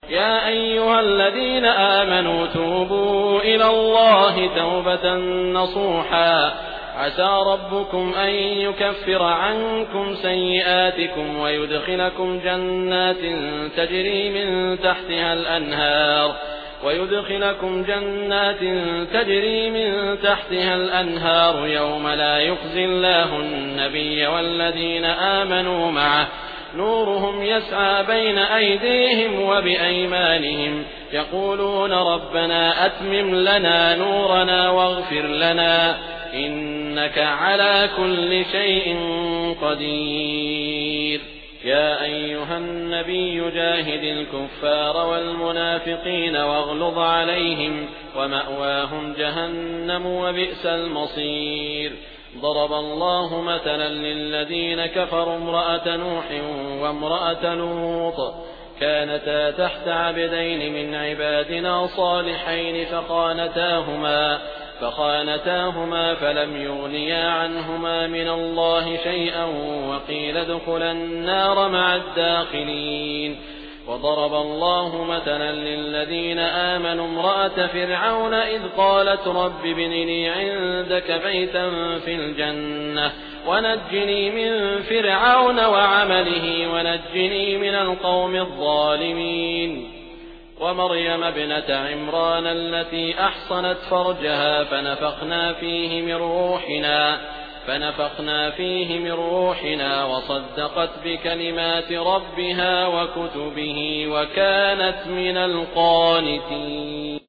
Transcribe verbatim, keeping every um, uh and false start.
يا أيها الذين آمنوا توبوا إلى الله توبة نصوحا عسى ربكم أن يكفر عنكم سيئاتكم ويدخلكم جنات تجري من تحتها الأنهار ويدخلكم جنات تجري من تحتها الأنهار يوم لا يخزي الله النبي والذين آمنوا معه نورهم يسعى بين أيديهم وبأيمانهم يقولون ربنا أتمم لنا نورنا واغفر لنا إنك على كل شيء قدير. يا أيها النبي جاهد الكفار والمنافقين واغلظ عليهم ومأواهم جهنم وبئس المصير. ضرب الله مثلا للذين كفروا امرأة نوح وامرأة لوط كانتا تحت عبدين من عبادنا صالحين فخانتاهما فخانتاهما فلم يغنيا عنهما من الله شيئا وقيل ادخلا النار مع الداخلين. وضرب الله مثلا للذين آمنوا امرأة فرعون إذ قالت رب ابن لي عندك بيتا في الجنة ونجني من فرعون وعمله ونجني من القوم الظالمين. ومريم ابنة عمران التي أحصنت فرجها فنفخنا فيه من روحنا فنفخنا فيه من روحنا وصدقت بكلمات ربها وكتبه وكانت من القانتين.